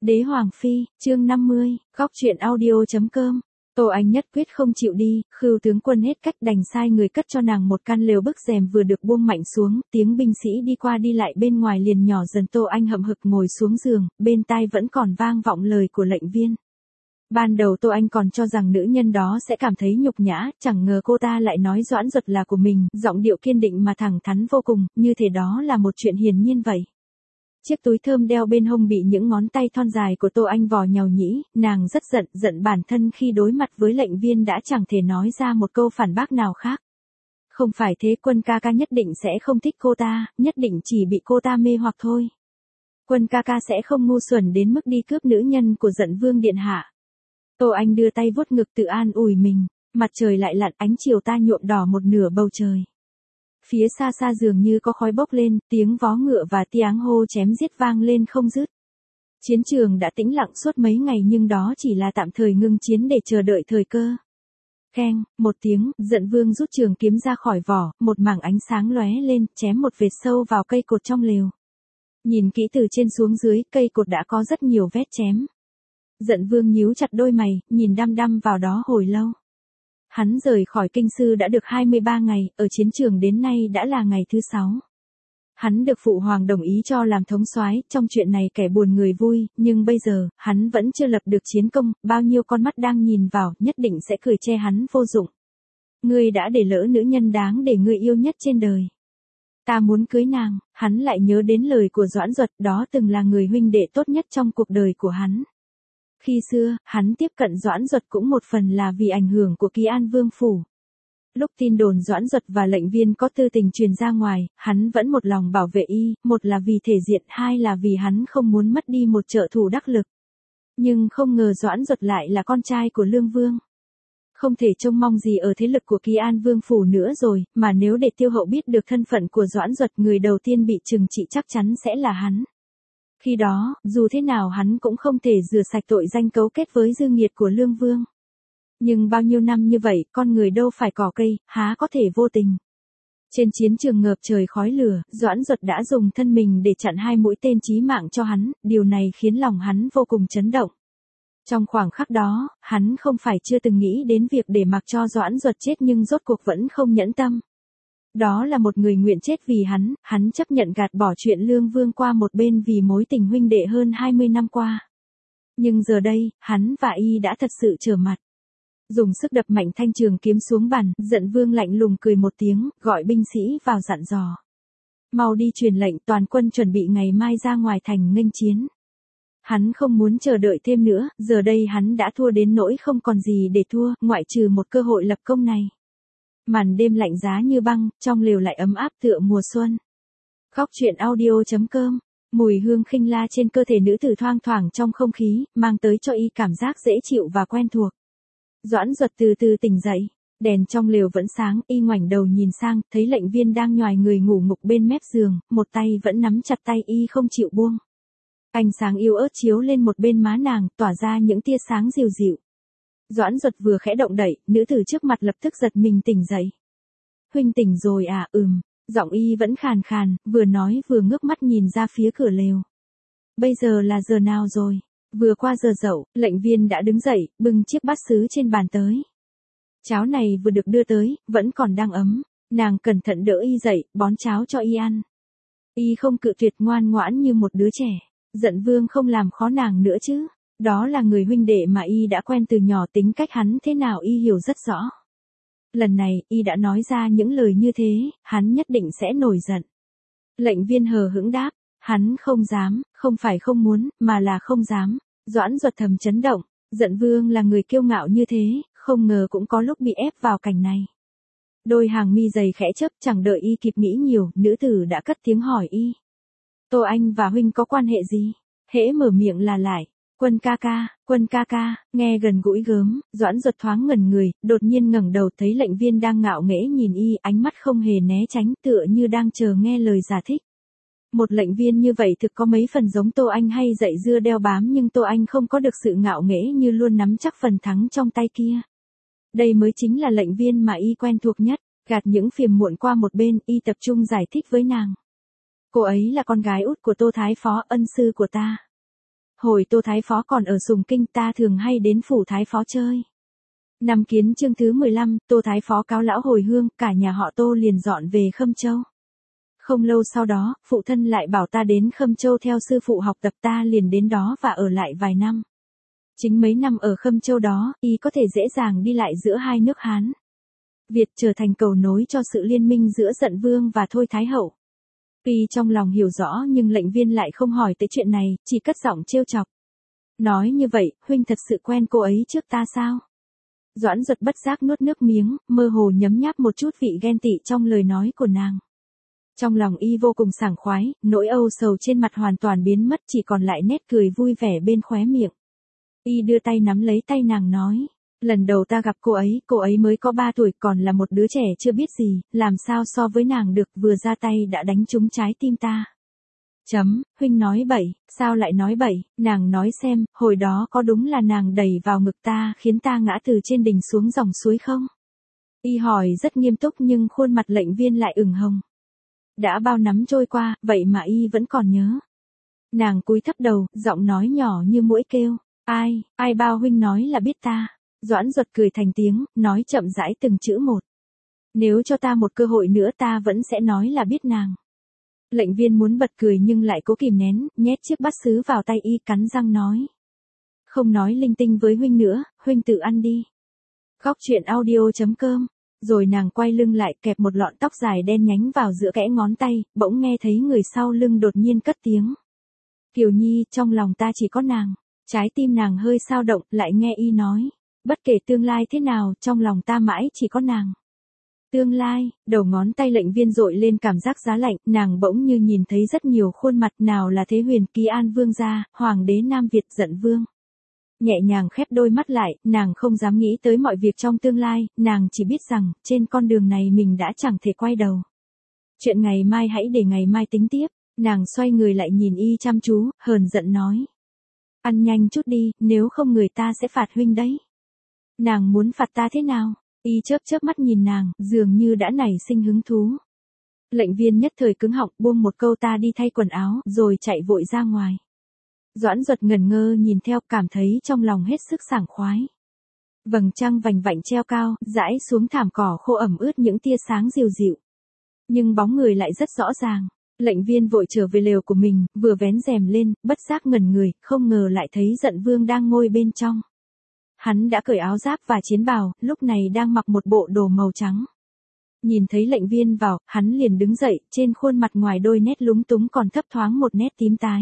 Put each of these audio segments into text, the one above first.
Đế Hoàng Phi, chương 50, góc truyện audio.com. Tô Anh nhất quyết không chịu đi, Khưu tướng quân hết cách đành sai người cất cho nàng một căn lều bức rèm vừa được buông mạnh xuống, tiếng binh sĩ đi qua đi lại bên ngoài liền nhỏ dần. Tô Anh hậm hực ngồi xuống giường, bên tai vẫn còn vang vọng lời của lệnh viên. Ban đầu Tô Anh còn cho rằng nữ nhân đó sẽ cảm thấy nhục nhã, chẳng ngờ cô ta lại nói Doãn Duật là của mình, giọng điệu kiên định mà thẳng thắn vô cùng, như thể đó là một chuyện hiển nhiên vậy. Chiếc túi thơm đeo bên hông bị những ngón tay thon dài của Tô Anh vò nhàu nhĩ, nàng rất giận bản thân khi đối mặt với lệnh viên đã chẳng thể nói ra một câu phản bác nào khác. Không phải thế, Quân ca ca nhất định sẽ không thích cô ta, nhất định chỉ bị cô ta mê hoặc thôi. Quân ca ca sẽ không ngu xuẩn đến mức đi cướp nữ nhân của Dận Vương điện hạ. Tô Anh đưa tay vuốt ngực tự an ủi mình, mặt trời lại lặn, ánh chiều ta nhuộm đỏ một nửa bầu trời. Phía xa xa dường như có khói bốc lên, tiếng vó ngựa và tiếng hô chém giết vang lên không dứt. Chiến trường đã tĩnh lặng suốt mấy ngày nhưng đó chỉ là tạm thời ngưng chiến để chờ đợi thời cơ. Keng, một tiếng, Dận Vương rút trường kiếm ra khỏi vỏ, một mảng ánh sáng lóe lên, chém một vệt sâu vào cây cột trong lều. Nhìn kỹ từ trên xuống dưới, cây cột đã có rất nhiều vết chém. Dận Vương nhíu chặt đôi mày, nhìn đăm đăm vào đó hồi lâu. Hắn rời khỏi kinh sư đã được 23 ngày, ở chiến trường đến nay đã là ngày thứ 6. Hắn được phụ hoàng đồng ý cho làm thống soái, trong chuyện này kẻ buồn người vui, nhưng bây giờ, hắn vẫn chưa lập được chiến công, bao nhiêu con mắt đang nhìn vào, nhất định sẽ cười che hắn vô dụng. Ngươi đã để lỡ nữ nhân đáng để ngươi yêu nhất trên đời. Ta muốn cưới nàng, hắn lại nhớ đến lời của Doãn Duật, đó từng là người huynh đệ tốt nhất trong cuộc đời của hắn. Khi xưa, hắn tiếp cận Doãn Duật cũng một phần là vì ảnh hưởng của Kỳ An Vương phủ. Lúc tin đồn Doãn Duật và lệnh viên có tư tình truyền ra ngoài, hắn vẫn một lòng bảo vệ y, một là vì thể diện, hai là vì hắn không muốn mất đi một trợ thủ đắc lực. Nhưng không ngờ Doãn Duật lại là con trai của Lương Vương. Không thể trông mong gì ở thế lực của Kỳ An Vương phủ nữa rồi, mà nếu để Tiêu Hậu biết được thân phận của Doãn Duật, người đầu tiên bị trừng trị chắc chắn sẽ là hắn. Khi đó, dù thế nào hắn cũng không thể rửa sạch tội danh cấu kết với dư nghiệt của Lương Vương. Nhưng bao nhiêu năm như vậy, con người đâu phải cỏ cây, há có thể vô tình. Trên chiến trường ngập trời khói lửa, Doãn Duật đã dùng thân mình để chặn 2 mũi tên chí mạng cho hắn, điều này khiến lòng hắn vô cùng chấn động. Trong khoảnh khắc đó, hắn không phải chưa từng nghĩ đến việc để mặc cho Doãn Duật chết nhưng rốt cuộc vẫn không nhẫn tâm. Đó là một người nguyện chết vì hắn chấp nhận gạt bỏ chuyện Lương Vương qua một bên vì mối tình huynh đệ hơn 20 năm qua. Nhưng giờ đây, hắn và y đã thật sự trở mặt. Dùng sức đập mạnh thanh trường kiếm xuống bàn, Dận Vương lạnh lùng cười một tiếng, gọi binh sĩ vào dặn dò. Mau đi truyền lệnh toàn quân chuẩn bị ngày mai ra ngoài thành nghênh chiến. Hắn không muốn chờ đợi thêm nữa, giờ đây hắn đã thua đến nỗi không còn gì để thua, ngoại trừ một cơ hội lập công này. Màn đêm lạnh giá như băng, trong lều lại ấm áp tựa mùa xuân. Góc truyện audio.com. Mùi hương khinh la trên cơ thể nữ tử thoang thoảng trong không khí, mang tới cho y cảm giác dễ chịu và quen thuộc. Doãn Duật từ từ tỉnh dậy, đèn trong lều vẫn sáng, y ngoảnh đầu nhìn sang, thấy lệnh viên đang nhoài người ngủ ngục bên mép giường, một tay vẫn nắm chặt tay y không chịu buông. Ánh sáng yêu ớt chiếu lên một bên má nàng, tỏa ra những tia sáng dịu dịu. Doãn Duật vừa khẽ động đậy, nữ tử trước mặt lập tức giật mình tỉnh dậy. Huynh tỉnh rồi à? Giọng y vẫn khàn khàn, vừa nói vừa ngước mắt nhìn ra phía cửa lều. Bây giờ là giờ nào rồi? Vừa qua giờ dậu, lệnh viên đã đứng dậy, bưng chiếc bát sứ trên bàn tới. Cháo này vừa được đưa tới, vẫn còn đang ấm, nàng cẩn thận đỡ y dậy, bón cháo cho y ăn. Y không cự tuyệt, ngoan ngoãn như một đứa trẻ. Dận Vương không làm khó nàng nữa chứ, đó là người huynh đệ mà y đã quen từ nhỏ, tính cách hắn thế nào y hiểu rất rõ. Lần này, y đã nói ra những lời như thế, hắn nhất định sẽ nổi giận. Lệnh viên hờ hững đáp, hắn không dám, không phải không muốn, mà là không dám. Doãn Duật thầm chấn động, Dận Vương là người kiêu ngạo như thế, không ngờ cũng có lúc bị ép vào cảnh này. Đôi hàng mi dày khẽ chớp, chẳng đợi y kịp nghĩ nhiều, nữ tử đã cất tiếng hỏi y. Tô Anh và huynh có quan hệ gì? Hễ mở miệng là lại. Quân ca ca, nghe gần gũi gớm, Doãn Duật thoáng ngẩn người, đột nhiên ngẩng đầu thấy lệnh viên đang ngạo nghễ nhìn y, ánh mắt không hề né tránh, tựa như đang chờ nghe lời giải thích. Một lệnh viên như vậy thực có mấy phần giống Tô Anh hay dạy dưa đeo bám, nhưng Tô Anh không có được sự ngạo nghễ như luôn nắm chắc phần thắng trong tay kia. Đây mới chính là lệnh viên mà y quen thuộc nhất, gạt những phiền muộn qua một bên, y tập trung giải thích với nàng. Cô ấy là con gái út của Tô Thái Phó, ân sư của ta. hồi Tô Thái Phó còn ở Sùng Kinh ta thường hay đến phủ Thái Phó chơi. Năm Kiến chương thứ 15, Tô Thái Phó cáo lão hồi hương, cả nhà họ Tô liền dọn về Khâm Châu. Không lâu sau đó, phụ thân lại bảo ta đến Khâm Châu theo sư phụ học tập, ta liền đến đó và ở lại vài năm. Chính mấy năm ở Khâm Châu đó, y có thể dễ dàng đi lại giữa hai nước Hán Việt, trở thành cầu nối cho sự liên minh giữa Dận Vương và Thôi Thái Hậu. Y trong lòng hiểu rõ nhưng lệnh viên lại không hỏi tới chuyện này, chỉ cất giọng trêu chọc. Nói như vậy, huynh thật sự quen cô ấy trước ta sao? Doãn Duật bất giác nuốt nước miếng, mơ hồ nhấm nháp một chút vị ghen tị trong lời nói của nàng. Trong lòng y vô cùng sảng khoái, nỗi âu sầu trên mặt hoàn toàn biến mất, chỉ còn lại nét cười vui vẻ bên khóe miệng. Y đưa tay nắm lấy tay nàng nói, lần đầu ta gặp cô ấy mới có 3 tuổi, còn là một đứa trẻ chưa biết gì, làm sao so với nàng được, vừa ra tay đã đánh trúng trái tim ta. Huynh nói bậy, sao lại nói bậy, nàng nói xem, hồi đó có đúng là nàng đẩy vào ngực ta khiến ta ngã từ trên đỉnh xuống dòng suối không? Y hỏi rất nghiêm túc nhưng khuôn mặt lệnh viên lại ửng hồng. Đã bao năm trôi qua, vậy mà y vẫn còn nhớ. Nàng cúi thấp đầu, giọng nói nhỏ như muỗi kêu, ai bao huynh nói là biết ta. Doãn Duật cười thành tiếng, nói chậm rãi từng chữ một. Nếu cho ta một cơ hội nữa ta vẫn sẽ nói là biết nàng. Lệnh viên muốn bật cười nhưng lại cố kìm nén, nhét chiếc bát sứ vào tay y, cắn răng nói. Không nói linh tinh với huynh nữa, huynh tự ăn đi. Góc truyện audio.com. Rồi nàng quay lưng lại, kẹp một lọn tóc dài đen nhánh vào giữa kẽ ngón tay, bỗng nghe thấy người sau lưng đột nhiên cất tiếng. Kiều Nhi, trong lòng ta chỉ có nàng. Trái tim nàng hơi xao động, lại nghe y nói. Bất kể tương lai thế nào, trong lòng ta mãi chỉ có nàng. Tương lai, đầu ngón tay lệnh viên dội lên cảm giác giá lạnh, nàng bỗng như nhìn thấy rất nhiều khuôn mặt, nào là Thế Huyền, Kỳ An Vương gia, Hoàng đế Nam Việt, Dận Vương. Nhẹ nhàng khép đôi mắt lại, nàng không dám nghĩ tới mọi việc trong tương lai, nàng chỉ biết rằng, trên con đường này mình đã chẳng thể quay đầu. Chuyện ngày mai hãy để ngày mai tính tiếp, nàng xoay người lại nhìn y chăm chú, hờn giận nói. Ăn nhanh chút đi, nếu không người ta sẽ phạt huynh đấy. Nàng muốn phạt ta thế nào? Y chớp mắt nhìn nàng, dường như đã nảy sinh hứng thú. Lệnh viên nhất thời cứng họng, buông một câu ta đi thay quần áo, rồi chạy vội ra ngoài. Doãn Duật ngẩn ngơ nhìn theo, cảm thấy trong lòng hết sức sảng khoái. Vầng trăng vành vạnh treo cao, rải xuống thảm cỏ khô ẩm ướt những tia sáng dịu dịu. Nhưng bóng người lại rất rõ ràng. Lệnh viên vội trở về lều của mình, vừa vén rèm lên, bất giác ngẩn người, không ngờ lại thấy Dận Vương đang ngồi bên trong. Hắn đã cởi áo giáp và chiến bào, lúc này đang mặc một bộ đồ màu trắng. Nhìn thấy lệnh viên vào, hắn liền đứng dậy, trên khuôn mặt ngoài đôi nét lúng túng còn thấp thoáng một nét tím tái.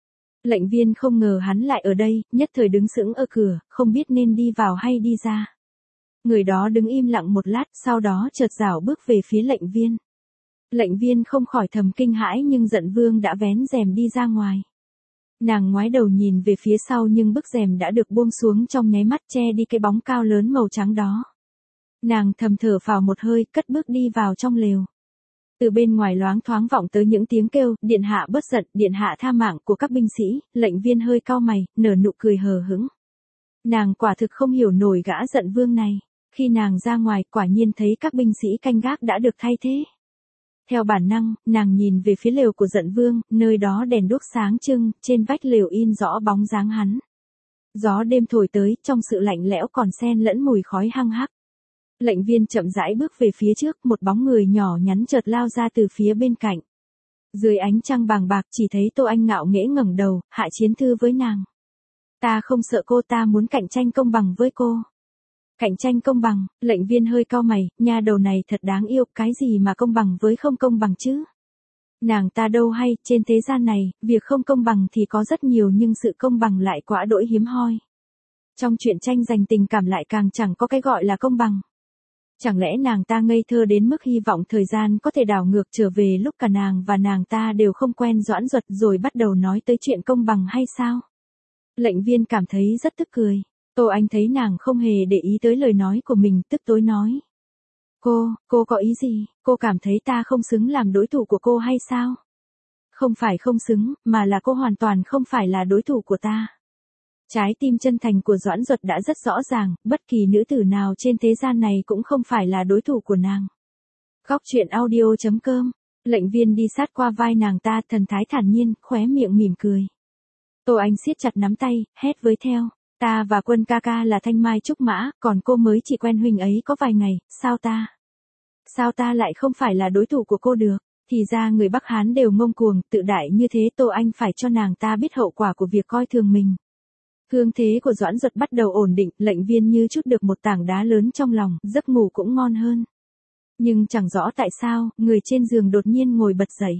Lệnh viên không ngờ hắn lại ở đây, nhất thời đứng sững ở cửa, không biết nên đi vào hay đi ra. Người đó đứng im lặng một lát, sau đó chợt rảo bước về phía lệnh viên. Lệnh viên không khỏi thầm kinh hãi nhưng Dận Vương đã vén rèm đi ra ngoài. Nàng ngoái đầu nhìn về phía sau nhưng bức rèm đã được buông xuống trong nháy mắt, che đi cái bóng cao lớn màu trắng đó. Nàng thầm thở phào một hơi, cất bước đi vào trong lều. Từ bên ngoài loáng thoáng vọng tới những tiếng kêu, điện hạ bớt giận, điện hạ tha mạng của các binh sĩ, lệnh viên hơi cau mày, nở nụ cười hờ hững. Nàng quả thực không hiểu nổi gã Dận Vương này. Khi nàng ra ngoài, quả nhiên thấy các binh sĩ canh gác đã được thay thế. Theo bản năng, nàng nhìn về phía lều của Dận Vương, nơi đó đèn đuốc sáng trưng, trên vách lều in rõ bóng dáng hắn. Gió đêm thổi tới, trong sự lạnh lẽo còn xen lẫn mùi khói hăng hắc. Lệnh viên chậm rãi bước về phía trước, một bóng người nhỏ nhắn chợt lao ra từ phía bên cạnh. Dưới ánh trăng bàng bạc chỉ thấy Tô Anh ngạo nghễ ngẩng đầu, hạ chiến thư với nàng. Ta không sợ cô, ta muốn cạnh tranh công bằng với cô. Cạnh tranh công bằng, lệnh viên hơi cau mày, nha đầu này thật đáng yêu, cái gì mà công bằng với không công bằng chứ? Nàng ta đâu hay, trên thế gian này, việc không công bằng thì có rất nhiều nhưng sự công bằng lại quá đỗi hiếm hoi. Trong chuyện tranh giành tình cảm lại càng chẳng có cái gọi là công bằng. Chẳng lẽ nàng ta ngây thơ đến mức hy vọng thời gian có thể đảo ngược trở về lúc cả nàng và nàng ta đều không quen Doãn Duật rồi bắt đầu nói tới chuyện công bằng hay sao? Lệnh viên cảm thấy rất tức cười. Tô Anh thấy nàng không hề để ý tới lời nói của mình, tức tối nói. Cô có ý gì, cô cảm thấy ta không xứng làm đối thủ của cô hay sao? Không phải không xứng, mà là cô hoàn toàn không phải là đối thủ của ta. Trái tim chân thành của Doãn Duật đã rất rõ ràng, bất kỳ nữ tử nào trên thế gian này cũng không phải là đối thủ của nàng. Góc truyện audio.com, lệnh viên đi sát qua vai nàng ta, thần thái thản nhiên, khóe miệng mỉm cười. Tô Anh siết chặt nắm tay, hét với theo. Ta và Quân ca ca là thanh mai trúc mã, còn cô mới chỉ quen huynh ấy có vài ngày, sao ta lại không phải là đối thủ của cô được? Thì ra người Bắc Hán đều ngông cuồng, tự đại như thế, Tô Anh phải cho nàng ta biết hậu quả của việc coi thường mình. Thương thế của Doãn Duật bắt đầu ổn định, Lệnh Viên như trút được một tảng đá lớn trong lòng, giấc ngủ cũng ngon hơn. Nhưng chẳng rõ tại sao, người trên giường đột nhiên ngồi bật dậy.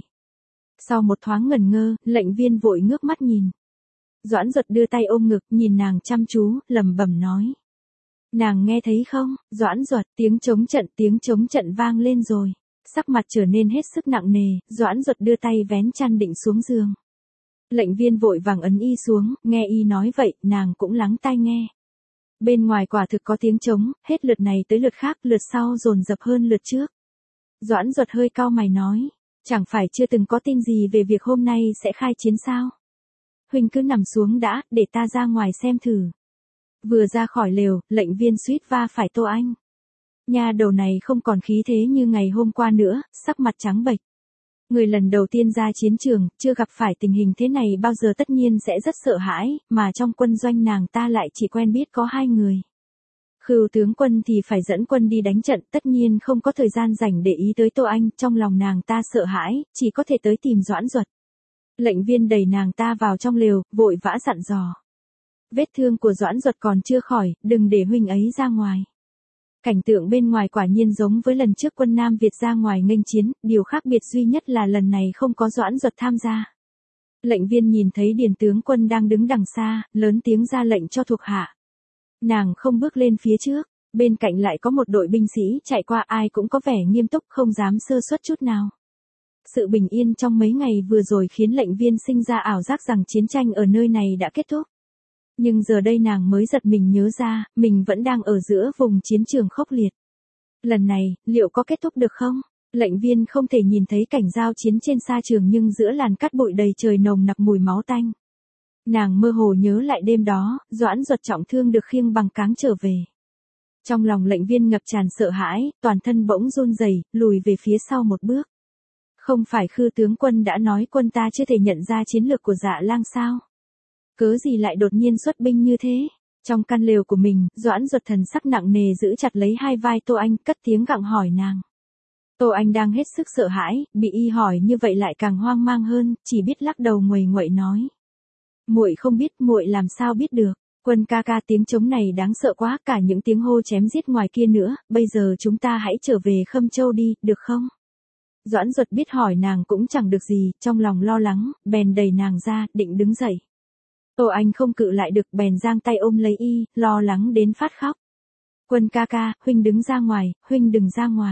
Sau một thoáng ngẩn ngơ, Lệnh Viên vội ngước mắt nhìn. Doãn Duật đưa tay ôm ngực, nhìn nàng chăm chú, lẩm bẩm nói. Nàng nghe thấy không, Doãn Duật, tiếng trống trận vang lên rồi. Sắc mặt trở nên hết sức nặng nề, Doãn Duật đưa tay vén chăn định xuống giường. Lệnh Viên vội vàng ấn y xuống, nghe y nói vậy, nàng cũng lắng tai nghe. Bên ngoài quả thực có tiếng trống, hết lượt này tới lượt khác, lượt sau dồn dập hơn lượt trước. Doãn Duật hơi cau mày nói, chẳng phải chưa từng có tin gì về việc hôm nay sẽ khai chiến sao? Huynh cứ nằm xuống đã, để ta ra ngoài xem thử. Vừa ra khỏi lều, Lệnh Viên suýt va phải Tô Anh. Nha đầu này không còn khí thế như ngày hôm qua nữa, sắc mặt trắng bệch. Người lần đầu tiên ra chiến trường, chưa gặp phải tình hình thế này bao giờ tất nhiên sẽ rất sợ hãi, mà trong quân doanh nàng ta lại chỉ quen biết có 2 người. Khưu tướng quân thì phải dẫn quân đi đánh trận, tất nhiên không có thời gian rảnh để ý tới Tô Anh, trong lòng nàng ta sợ hãi, chỉ có thể tới tìm Doãn Duật. Lệnh Viên đẩy nàng ta vào trong lều, vội vã dặn dò. Vết thương của Doãn Duật còn chưa khỏi, đừng để huynh ấy ra ngoài. Cảnh tượng bên ngoài quả nhiên giống với lần trước quân Nam Việt ra ngoài nghênh chiến, điều khác biệt duy nhất là lần này không có Doãn Duật tham gia. Lệnh Viên nhìn thấy Điền tướng quân đang đứng đằng xa, lớn tiếng ra lệnh cho thuộc hạ. Nàng không bước lên phía trước, bên cạnh lại có một đội binh sĩ chạy qua, ai cũng có vẻ nghiêm túc, không dám sơ suất chút nào. Sự bình yên trong mấy ngày vừa rồi khiến Lệnh Viên sinh ra ảo giác rằng chiến tranh ở nơi này đã kết thúc. Nhưng giờ đây nàng mới giật mình nhớ ra, mình vẫn đang ở giữa vùng chiến trường khốc liệt. Lần này, liệu có kết thúc được không? Lệnh Viên không thể nhìn thấy cảnh giao chiến trên sa trường, nhưng giữa làn cát bụi đầy trời nồng nặc mùi máu tanh. Nàng mơ hồ nhớ lại đêm đó, Doãn Duật trọng thương được khiêng bằng cáng trở về. Trong lòng Lệnh Viên ngập tràn sợ hãi, toàn thân bỗng run rẩy, lùi về phía sau một bước. Không phải Khư tướng quân đã nói quân ta chưa thể nhận ra chiến lược của Dạ Lang sao? Cớ gì lại đột nhiên xuất binh như thế? Trong căn lều của mình, Doãn Duật thần sắc nặng nề giữ chặt lấy hai vai Tô Anh, cất tiếng gặng hỏi nàng. Tô Anh đang hết sức sợ hãi, bị y hỏi như vậy lại càng hoang mang hơn, chỉ biết lắc đầu nguầy nguậy nói. Muội không biết, muội làm sao biết được? Quân ca ca, tiếng trống này đáng sợ quá, cả những tiếng hô chém giết ngoài kia nữa, bây giờ chúng ta hãy trở về Khâm Châu đi, được không? Doãn Duật biết hỏi nàng cũng chẳng được gì, trong lòng lo lắng, bèn đẩy nàng ra, định đứng dậy. Tô Anh không cự lại được, bèn giang tay ôm lấy y, lo lắng đến phát khóc. Quân ca ca, huynh đứng ra ngoài, huynh đừng ra ngoài.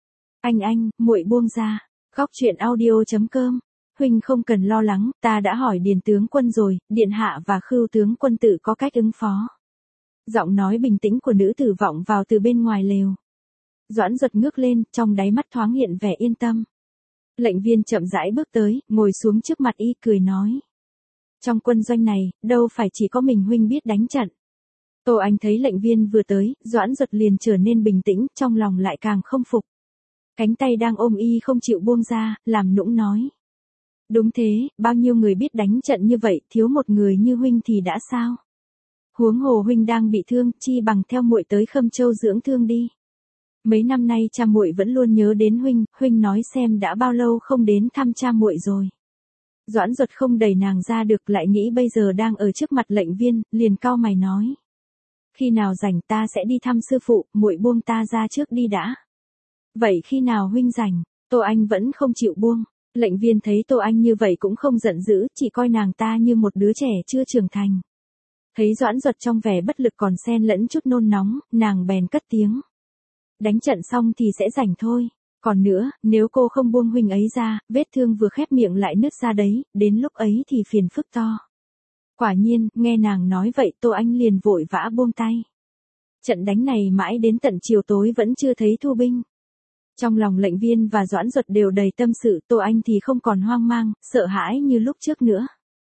Anh, muội buông ra. Góc truyện audio.com. Huynh không cần lo lắng, ta đã hỏi Điền tướng quân rồi, điện hạ và Khưu tướng quân tự có cách ứng phó. Giọng nói bình tĩnh của nữ tử vọng vào từ bên ngoài lều. Doãn Duật ngước lên, trong đáy mắt thoáng hiện vẻ yên tâm. Lệnh Viên chậm rãi bước tới, ngồi xuống trước mặt y, cười nói. Trong quân doanh này, đâu phải chỉ có mình huynh biết đánh trận. Tô Anh thấy Lệnh Viên vừa tới, Doãn Duật liền trở nên bình tĩnh, trong lòng lại càng không phục. Cánh tay đang ôm y không chịu buông ra, làm nũng nói. Đúng thế, bao nhiêu người biết đánh trận như vậy, thiếu một người như huynh thì đã sao? Huống hồ huynh đang bị thương, chi bằng theo muội tới Khâm Châu dưỡng thương đi. Mấy năm nay cha muội vẫn luôn nhớ đến huynh nói xem đã bao lâu không đến thăm cha muội rồi. Doãn Duật không đẩy nàng ra được, lại nghĩ bây giờ đang ở trước mặt Lệnh Viên, liền cau mày nói. Khi nào rảnh ta sẽ đi thăm sư phụ, muội buông ta ra trước đi đã. Vậy khi nào huynh rảnh? Tô Anh vẫn không chịu buông. Lệnh Viên thấy Tô Anh như vậy cũng không giận dữ, chỉ coi nàng ta như một đứa trẻ chưa trưởng thành. Thấy Doãn Duật trong vẻ bất lực còn xen lẫn chút nôn nóng, nàng bèn cất tiếng. Đánh trận xong thì sẽ rảnh thôi. Còn nữa, nếu cô không buông huynh ấy ra, vết thương vừa khép miệng lại nứt ra đấy, đến lúc ấy thì phiền phức to. Quả nhiên, nghe nàng nói vậy Tô Anh liền vội vã buông tay. Trận đánh này mãi đến tận chiều tối vẫn chưa thấy thu binh. Trong lòng Lệnh Viên và Doãn Duật đều đầy tâm sự, Tô Anh thì không còn hoang mang, sợ hãi như lúc trước nữa.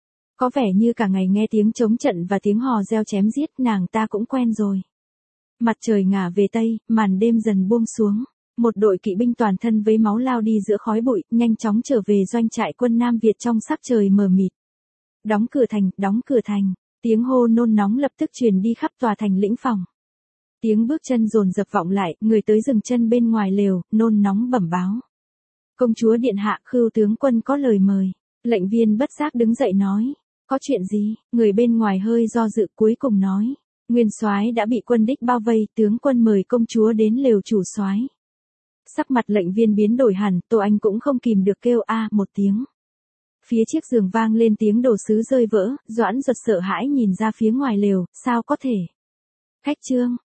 Có vẻ như cả ngày nghe tiếng trống trận và tiếng hò reo chém giết, nàng ta cũng quen rồi. Mặt trời ngả về tây, màn đêm dần buông xuống. Một đội kỵ binh toàn thân với máu lao đi giữa khói bụi, nhanh chóng trở về doanh trại quân Nam Việt trong sắc trời mờ mịt. Đóng cửa thành, đóng cửa thành. Tiếng hô nôn nóng lập tức truyền đi khắp tòa thành lĩnh phòng. Tiếng bước chân dồn dập vọng lại, người tới dừng chân bên ngoài lều, nôn nóng bẩm báo. Công chúa điện hạ, Khưu tướng quân có lời mời. Lệnh viên bất giác đứng dậy nói. Có chuyện gì? Người bên ngoài hơi do dự cuối cùng nói. Nguyên soái đã bị quân đích bao vây, tướng quân mời công chúa đến lều chủ soái. Sắc mặt lệnh viên biến đổi hẳn, Tô Anh cũng không kìm được kêu a một tiếng. Phía chiếc giường vang lên tiếng đồ sứ rơi vỡ, Doãn Duật sợ hãi nhìn ra phía ngoài lều, sao có thể? Khách trương,